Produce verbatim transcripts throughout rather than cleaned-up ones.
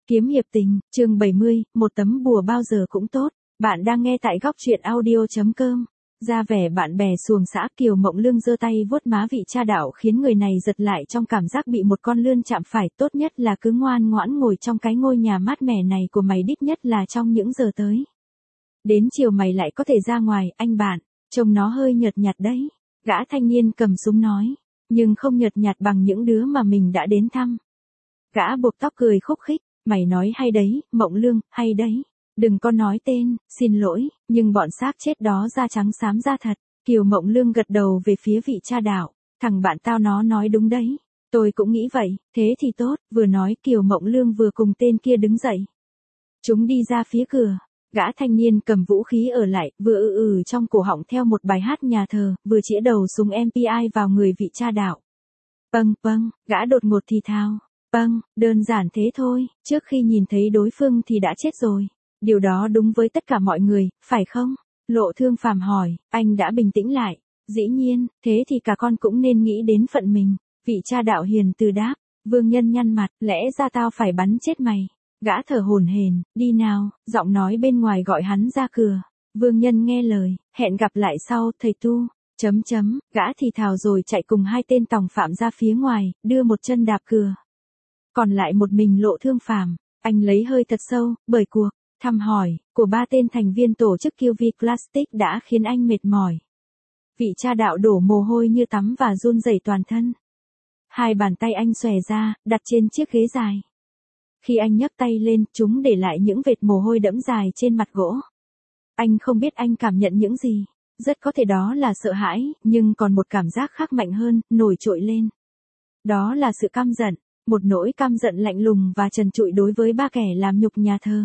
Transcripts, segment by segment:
Kiếm hiệp tình, chương bảy mươi, một tấm bùa bao giờ cũng tốt. Bạn đang nghe tại góc truyện audio chấm com. Ra vẻ bạn bè xuồng xã, Kiều Mộng Lương giơ tay vuốt má vị cha đạo khiến người này giật lại trong cảm giác bị một con lươn chạm phải. Tốt nhất là cứ ngoan ngoãn ngồi trong cái ngôi nhà mát mẻ này của mày, đích nhất là trong những giờ tới. Đến chiều mày lại có thể ra ngoài, anh bạn, trông nó hơi nhợt nhạt đấy. Gã thanh niên cầm súng nói, nhưng không nhợt nhạt bằng những đứa mà mình đã đến thăm. Gã buộc tóc cười khúc khích, mày nói hay đấy, Mộng Lương, hay đấy. Đừng có nói tên, xin lỗi, nhưng bọn xác chết đó da trắng xám da thật. Kiều Mộng Lương gật đầu về phía vị cha đạo, thằng bạn tao nó nói đúng đấy. Tôi cũng nghĩ vậy, thế thì tốt, vừa nói Kiều Mộng Lương vừa cùng tên kia đứng dậy. Chúng đi ra phía cửa, gã thanh niên cầm vũ khí ở lại, vừa ư ừ trong cổ họng theo một bài hát nhà thờ, vừa chĩa đầu súng em pê i vào người vị cha đạo. Pâng pâng, gã đột ngột thì thào. Vâng, đơn giản thế thôi, trước khi nhìn thấy đối phương thì đã chết rồi. Điều đó đúng với tất cả mọi người, phải không? Lộ Thương Phàm hỏi, anh đã bình tĩnh lại. Dĩ nhiên, thế thì cả con cũng nên nghĩ đến phận mình. Vị cha đạo hiền từ đáp, Vương Nhân nhăn mặt, lẽ ra tao phải bắn chết mày. Gã thở hổn hển, đi nào, giọng nói bên ngoài gọi hắn ra cửa. Vương Nhân nghe lời, hẹn gặp lại sau, thầy tu. Chấm chấm, gã thì thào rồi chạy cùng hai tên tòng phạm ra phía ngoài, đưa một chân đạp cửa. Còn lại một mình Lộ Thương Phàm, anh lấy hơi thật sâu, bởi cuộc thăm hỏi của ba tên thành viên tổ chức kiu vi Plastic đã khiến anh mệt mỏi. Vị cha đạo đổ mồ hôi như tắm và run rẩy toàn thân. Hai bàn tay anh xòe ra, đặt trên chiếc ghế dài. Khi anh nhấc tay lên, chúng để lại những vệt mồ hôi đẫm dài trên mặt gỗ. Anh không biết anh cảm nhận những gì, rất có thể đó là sợ hãi, nhưng còn một cảm giác khác mạnh hơn, nổi trội lên. Đó là sự căm giận. Một nỗi căm giận lạnh lùng và trần trụi đối với ba kẻ làm nhục nhà thờ.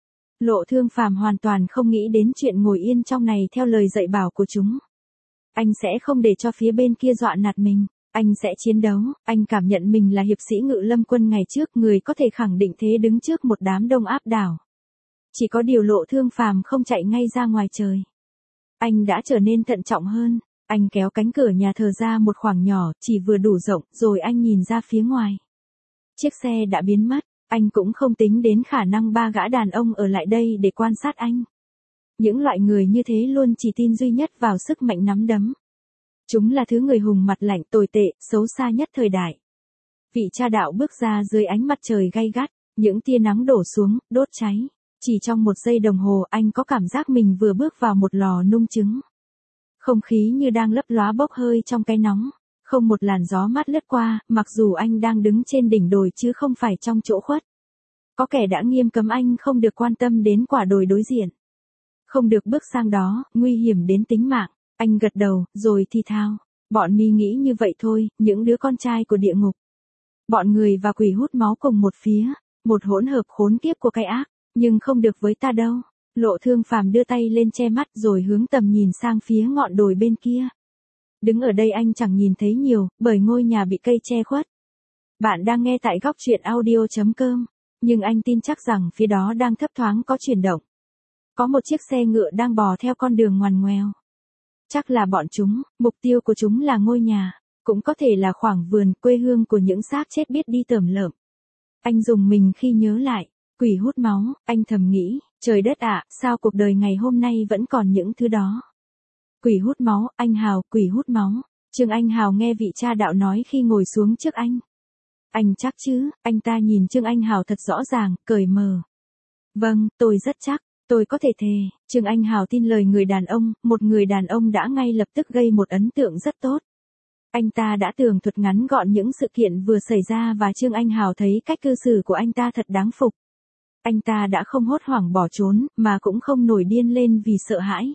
Lộ Thương Phàm hoàn toàn không nghĩ đến chuyện ngồi yên trong này theo lời dạy bảo của chúng. Anh sẽ không để cho phía bên kia dọa nạt mình. Anh sẽ chiến đấu. Anh cảm nhận mình là hiệp sĩ Ngự Lâm quân ngày trước, người có thể khẳng định thế đứng trước một đám đông áp đảo. Chỉ có điều Lộ Thương Phàm không chạy ngay ra ngoài trời. Anh đã trở nên thận trọng hơn. Anh kéo cánh cửa nhà thờ ra một khoảng nhỏ, chỉ vừa đủ rộng, rồi anh nhìn ra phía ngoài. Chiếc xe đã biến mất, anh cũng không tính đến khả năng ba gã đàn ông ở lại đây để quan sát anh. Những loại người như thế luôn chỉ tin duy nhất vào sức mạnh nắm đấm. Chúng là thứ người hùng mặt lạnh, tồi tệ, xấu xa nhất thời đại. Vị cha đạo bước ra dưới ánh mặt trời gay gắt, những tia nắng đổ xuống, đốt cháy. Chỉ trong một giây đồng hồ anh có cảm giác mình vừa bước vào một lò nung trứng. Không khí như đang lấp lóa bốc hơi trong cái nóng. Không một làn gió mát lướt qua, mặc dù anh đang đứng trên đỉnh đồi chứ không phải trong chỗ khuất. Có kẻ đã nghiêm cấm anh không được quan tâm đến quả đồi đối diện. Không được bước sang đó, nguy hiểm đến tính mạng. Anh gật đầu, rồi thì thào. Bọn mi nghĩ như vậy thôi, những đứa con trai của địa ngục. Bọn người và quỷ hút máu cùng một phía, một hỗn hợp khốn kiếp của cái ác, nhưng không được với ta đâu. Lộ Thương Phàm đưa tay lên che mắt rồi hướng tầm nhìn sang phía ngọn đồi bên kia. Đứng ở đây anh chẳng nhìn thấy nhiều, bởi ngôi nhà bị cây che khuất. Bạn đang nghe tại góc truyện audio chấm com, nhưng anh tin chắc rằng phía đó đang thấp thoáng có chuyển động. Có một chiếc xe ngựa đang bò theo con đường ngoằn ngoèo. Chắc là bọn chúng, mục tiêu của chúng là ngôi nhà, cũng có thể là khoảng vườn quê hương của những xác chết biết đi tởm lợm. Anh rùng mình khi nhớ lại, quỷ hút máu, anh thầm nghĩ, trời đất ạ, sao cuộc đời ngày hôm nay vẫn còn những thứ đó. Quỷ hút máu, anh Hào, quỷ hút máu. Trương Anh Hào nghe vị cha đạo nói khi ngồi xuống trước anh. Anh chắc chứ, anh ta nhìn Trương Anh Hào thật rõ ràng, cởi mờ. Vâng, tôi rất chắc, tôi có thể thề. Trương Anh Hào tin lời người đàn ông, một người đàn ông đã ngay lập tức gây một ấn tượng rất tốt. Anh ta đã tường thuật ngắn gọn những sự kiện vừa xảy ra và Trương Anh Hào thấy cách cư xử của anh ta thật đáng phục. Anh ta đã không hốt hoảng bỏ trốn, mà cũng không nổi điên lên vì sợ hãi.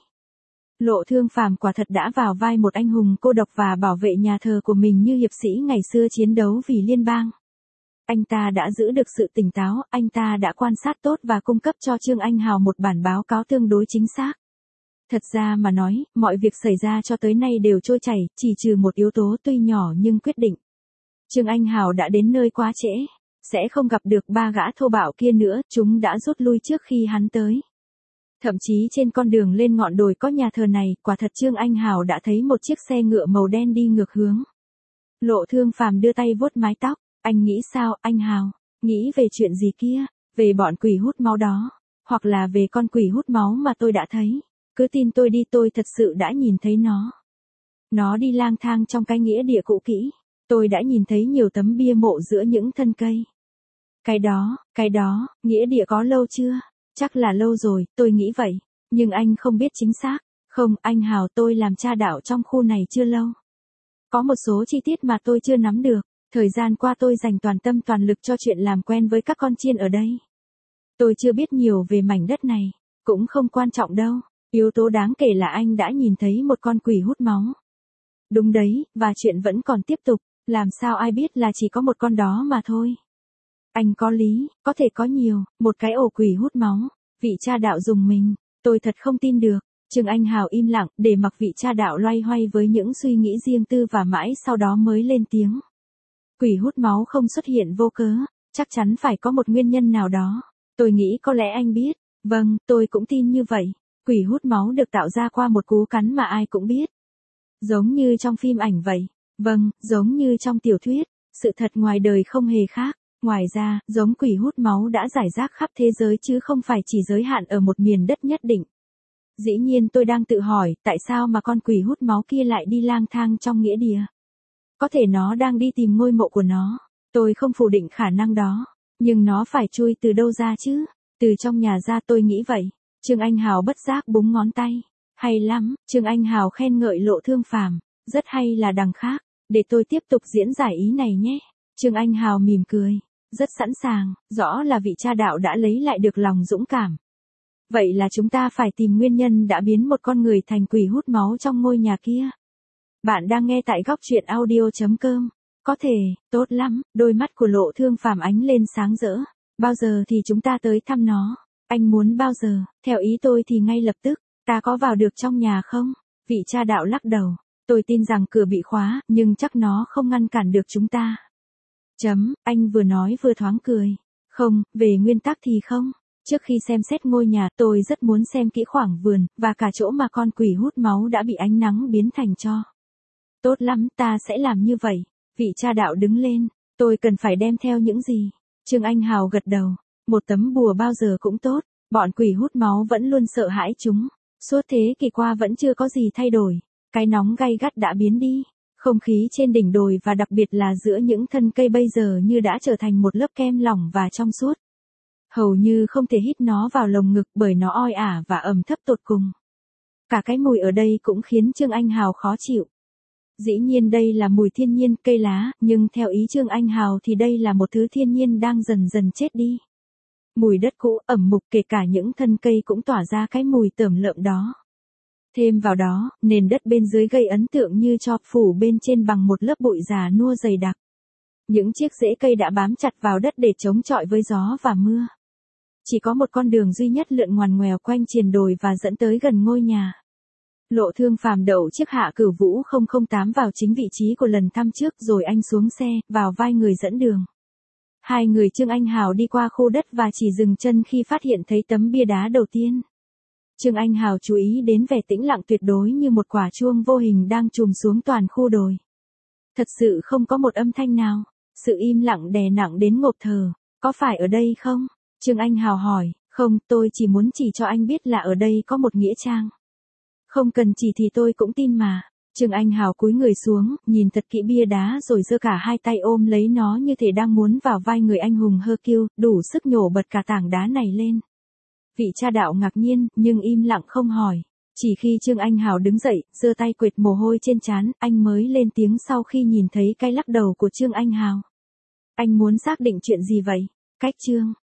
Lộ Thương Phàm quả thật đã vào vai một anh hùng cô độc và bảo vệ nhà thờ của mình như hiệp sĩ ngày xưa chiến đấu vì liên bang. Anh ta đã giữ được sự tỉnh táo, anh ta đã quan sát tốt và cung cấp cho Trương Anh Hào một bản báo cáo tương đối chính xác. Thật ra mà nói, mọi việc xảy ra cho tới nay đều trôi chảy, chỉ trừ một yếu tố tuy nhỏ nhưng quyết định. Trương Anh Hào đã đến nơi quá trễ, sẽ không gặp được ba gã thô bạo kia nữa, chúng đã rút lui trước khi hắn tới. Thậm chí trên con đường lên ngọn đồi có nhà thờ này, quả thật Trương Anh Hào đã thấy một chiếc xe ngựa màu đen đi ngược hướng. Lộ Thương Phàm đưa tay vuốt mái tóc, anh nghĩ sao, anh Hào? Nghĩ về chuyện gì kia? về bọn quỷ hút máu đó, hoặc là về con quỷ hút máu mà tôi đã thấy. Cứ tin tôi đi, tôi thật sự đã nhìn thấy nó. Nó đi lang thang trong cái nghĩa địa cũ kỹ. Tôi đã nhìn thấy nhiều tấm bia mộ giữa những thân cây. Cái đó, cái đó, nghĩa địa có lâu chưa? Chắc là lâu rồi, tôi nghĩ vậy. Nhưng anh không biết chính xác. Không, anh Hào, tôi làm cha đạo trong khu này chưa lâu. Có một số chi tiết mà tôi chưa nắm được. Thời gian qua tôi dành toàn tâm toàn lực cho chuyện làm quen với các con chiên ở đây. Tôi chưa biết nhiều về mảnh đất này. Cũng không quan trọng đâu. Yếu tố đáng kể là anh đã nhìn thấy một con quỷ hút máu. Đúng đấy, và chuyện vẫn còn tiếp tục. Làm sao ai biết là chỉ có một con đó mà thôi. Anh có lý, có thể có nhiều, một cái ổ quỷ hút máu. Vị cha đạo dùng mình, tôi thật không tin được. Trương Anh Hào im lặng, để mặc vị cha đạo loay hoay với những suy nghĩ riêng tư và mãi sau đó mới lên tiếng. Quỷ hút máu không xuất hiện vô cớ, chắc chắn phải có một nguyên nhân nào đó. Tôi nghĩ có lẽ anh biết. Vâng, tôi cũng tin như vậy. Quỷ hút máu được tạo ra qua một cú cắn mà ai cũng biết. Giống như trong phim ảnh vậy. Vâng, giống như trong tiểu thuyết. Sự thật ngoài đời không hề khác. Ngoài ra, giống quỷ hút máu đã rải rác khắp thế giới chứ không phải chỉ giới hạn ở một miền đất nhất định. Dĩ nhiên tôi đang tự hỏi tại sao mà con quỷ hút máu kia lại đi lang thang trong nghĩa địa. Có thể nó đang đi tìm ngôi mộ của nó. Tôi không phủ định khả năng đó. Nhưng nó phải chui từ đâu ra chứ? Từ trong nhà ra, tôi nghĩ vậy. Trương Anh Hào bất giác búng ngón tay. Hay lắm, Trương Anh Hào khen ngợi Lộ Thương Phàm. Rất hay là đằng khác. Để tôi tiếp tục diễn giải ý này nhé. Trương Anh Hào mỉm cười. Rất sẵn sàng, rõ là vị cha đạo đã lấy lại được lòng dũng cảm. Vậy là chúng ta phải tìm nguyên nhân đã biến một con người thành quỷ hút máu trong ngôi nhà kia. Bạn đang nghe tại góc truyện audio chấm com. Có thể, tốt lắm, đôi mắt của Lộ Thương Phàm ánh lên sáng rỡ. Bao giờ thì chúng ta tới thăm nó? Anh muốn bao giờ? Theo ý tôi thì ngay lập tức. Ta có vào được trong nhà không? Vị cha đạo lắc đầu. Tôi tin rằng cửa bị khóa, nhưng chắc nó không ngăn cản được chúng ta. Chấm, anh vừa nói vừa thoáng cười. Không, về nguyên tắc thì không. Trước khi xem xét ngôi nhà, tôi rất muốn xem kỹ khoảng vườn, và cả chỗ mà con quỷ hút máu đã bị ánh nắng biến thành tro. Tốt lắm, ta sẽ làm như vậy. Vị cha đạo đứng lên. Tôi cần phải đem theo những gì? Trương Anh Hào gật đầu. Một tấm bùa bao giờ cũng tốt. Bọn quỷ hút máu vẫn luôn sợ hãi chúng. Suốt thế kỷ qua vẫn chưa có gì thay đổi. Cái nóng gay gắt đã biến đi. Không khí trên đỉnh đồi và đặc biệt là giữa những thân cây bây giờ như đã trở thành một lớp kem lỏng và trong suốt. Hầu như không thể hít nó vào lồng ngực bởi nó oi ả và ẩm thấp tột cùng. Cả cái mùi ở đây cũng khiến Trương Anh Hào khó chịu. Dĩ nhiên đây là mùi thiên nhiên, cây lá, nhưng theo ý Trương Anh Hào thì đây là một thứ thiên nhiên đang dần dần chết đi. Mùi đất cũ, ẩm mục, kể cả những thân cây cũng tỏa ra cái mùi tởm lợm đó. Thêm vào đó, nền đất bên dưới gây ấn tượng như cho phủ bên trên bằng một lớp bụi già nua dày đặc. Những chiếc rễ cây đã bám chặt vào đất để chống chọi với gió và mưa. Chỉ có một con đường duy nhất lượn ngoằn ngoèo quanh triền đồi và dẫn tới gần ngôi nhà. Lộ Thương Phàm đậu chiếc Hạ Cửu Vũ không không tám vào chính vị trí của lần thăm trước rồi anh xuống xe, vào vai người dẫn đường. Hai người Trương Anh Hào đi qua khu đất và chỉ dừng chân khi phát hiện thấy tấm bia đá đầu tiên. Trương Anh Hào chú ý đến vẻ tĩnh lặng tuyệt đối như một quả chuông vô hình đang trùm xuống toàn khu đồi. Thật sự không có một âm thanh nào, sự im lặng đè nặng đến ngộp thở. Có phải ở đây không? Trương Anh Hào hỏi. Không, tôi chỉ muốn chỉ cho anh biết là ở đây có một nghĩa trang. Không cần chỉ thì tôi cũng tin mà. Trương Anh Hào cúi người xuống, nhìn thật kỹ bia đá rồi giơ cả hai tay ôm lấy nó như thể đang muốn vào vai người anh hùng Hercule, đủ sức nhổ bật cả tảng đá này lên. Vị cha đạo ngạc nhiên, nhưng im lặng không hỏi. Chỉ khi Trương Anh Hào đứng dậy, giơ tay quệt mồ hôi trên trán, anh mới lên tiếng sau khi nhìn thấy cái lắc đầu của Trương Anh Hào. Anh muốn xác định chuyện gì vậy? Cách Trương